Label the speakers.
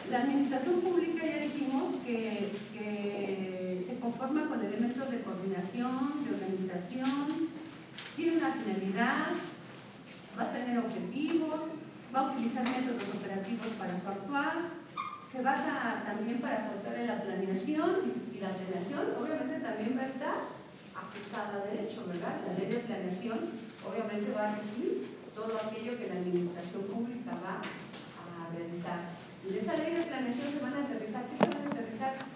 Speaker 1: La administración pública ya dijimos que se conforma con elementos de coordinación, de organización, tiene una finalidad, va a tener objetivos, va a utilizar métodos operativos para su actuar, se basa también para su actuar en la planeación y la planeación obviamente también va a estar ajustada a derecho, ¿verdad? La ley de planeación obviamente va a regir todo aquello que la administración pública va a realizar. Y de esa ley de planeación se van a aterrizar, ¿qué se van a aterrizar?